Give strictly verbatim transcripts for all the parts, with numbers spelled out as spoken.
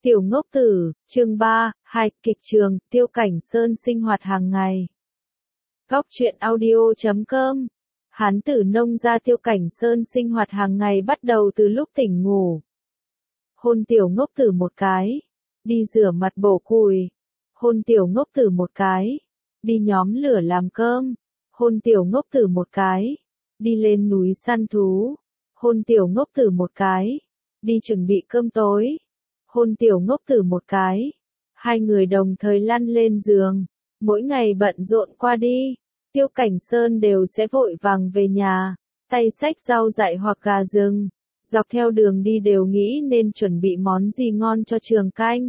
Tiểu ngốc tử, chương ba, hai, kịch trường, Tiêu Cảnh Sơn sinh hoạt hàng ngày. Góc truyện audio chấm com. Hán tử nông gia Tiêu Cảnh Sơn sinh hoạt hàng ngày bắt đầu từ lúc tỉnh ngủ. Hôn tiểu ngốc tử một cái. Đi rửa mặt bổ củi. Hôn tiểu ngốc tử một cái. Đi nhóm lửa làm cơm. Hôn tiểu ngốc tử một cái. Đi lên núi săn thú. Hôn tiểu ngốc tử một cái. Đi chuẩn bị cơm tối. Hôn tiểu ngốc tử một cái. Hai người đồng thời lăn lên giường. Mỗi ngày bận rộn qua đi. Tiêu Cảnh Sơn đều sẽ vội vàng về nhà. Tay xách rau dại hoặc gà rừng. Dọc theo đường đi đều nghĩ nên chuẩn bị món gì ngon cho Trường Canh.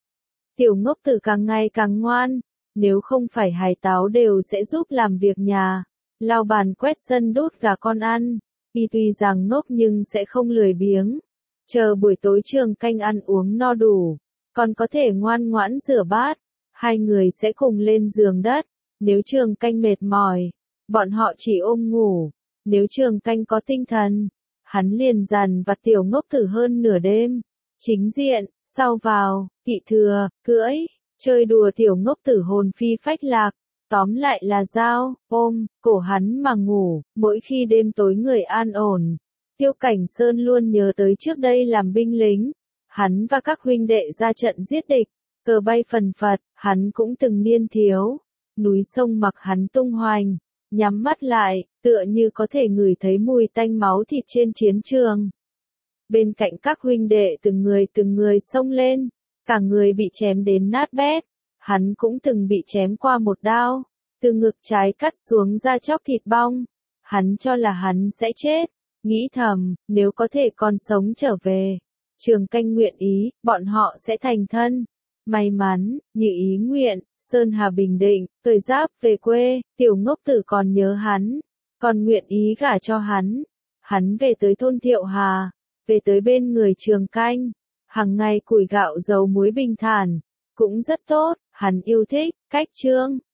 Tiểu ngốc tử càng ngày càng ngoan. Nếu không phải Hải Táo đều sẽ giúp làm việc nhà. Lau bàn quét sân đút gà con ăn. Y tuy rằng ngốc nhưng sẽ không lười biếng. Chờ buổi tối Trường Canh ăn uống no đủ, còn có thể ngoan ngoãn rửa bát, hai người sẽ cùng lên giường đất. Nếu Trường Canh mệt mỏi, bọn họ chỉ ôm ngủ. Nếu Trường Canh có tinh thần, hắn liền dằn vặt tiểu ngốc tử hơn nửa đêm. Chính diện, sau vào, kỵ thừa, cưỡi, chơi đùa tiểu ngốc tử hồn phi phách lạc. Tóm lại là dao, ôm, cổ hắn mà ngủ. Mỗi khi đêm tối người an ổn, Tiêu Cảnh Sơn luôn nhớ tới trước đây làm binh lính. Hắn và các huynh đệ ra trận giết địch, cờ bay phần phật, hắn cũng từng niên thiếu. Núi sông mặc hắn tung hoành, nhắm mắt lại, tựa như có thể ngửi thấy mùi tanh máu thịt trên chiến trường. Bên cạnh các huynh đệ từng người từng người xông lên, cả người bị chém đến nát bét. Hắn cũng từng bị chém qua một đao, từ ngực trái cắt xuống da chóc thịt bong. Hắn cho là hắn sẽ chết. Nghĩ thầm, nếu có thể còn sống trở về, Trường Canh nguyện ý, bọn họ sẽ thành thân. May mắn, như ý nguyện, Sơn Hà bình định, cởi giáp về quê, tiểu ngốc tử còn nhớ hắn, còn nguyện ý gả cho hắn. Hắn về tới thôn Thiệu Hà, về tới bên người Trường Canh, hàng ngày củi gạo dầu muối bình thản, cũng rất tốt, hắn yêu thích, cách Trương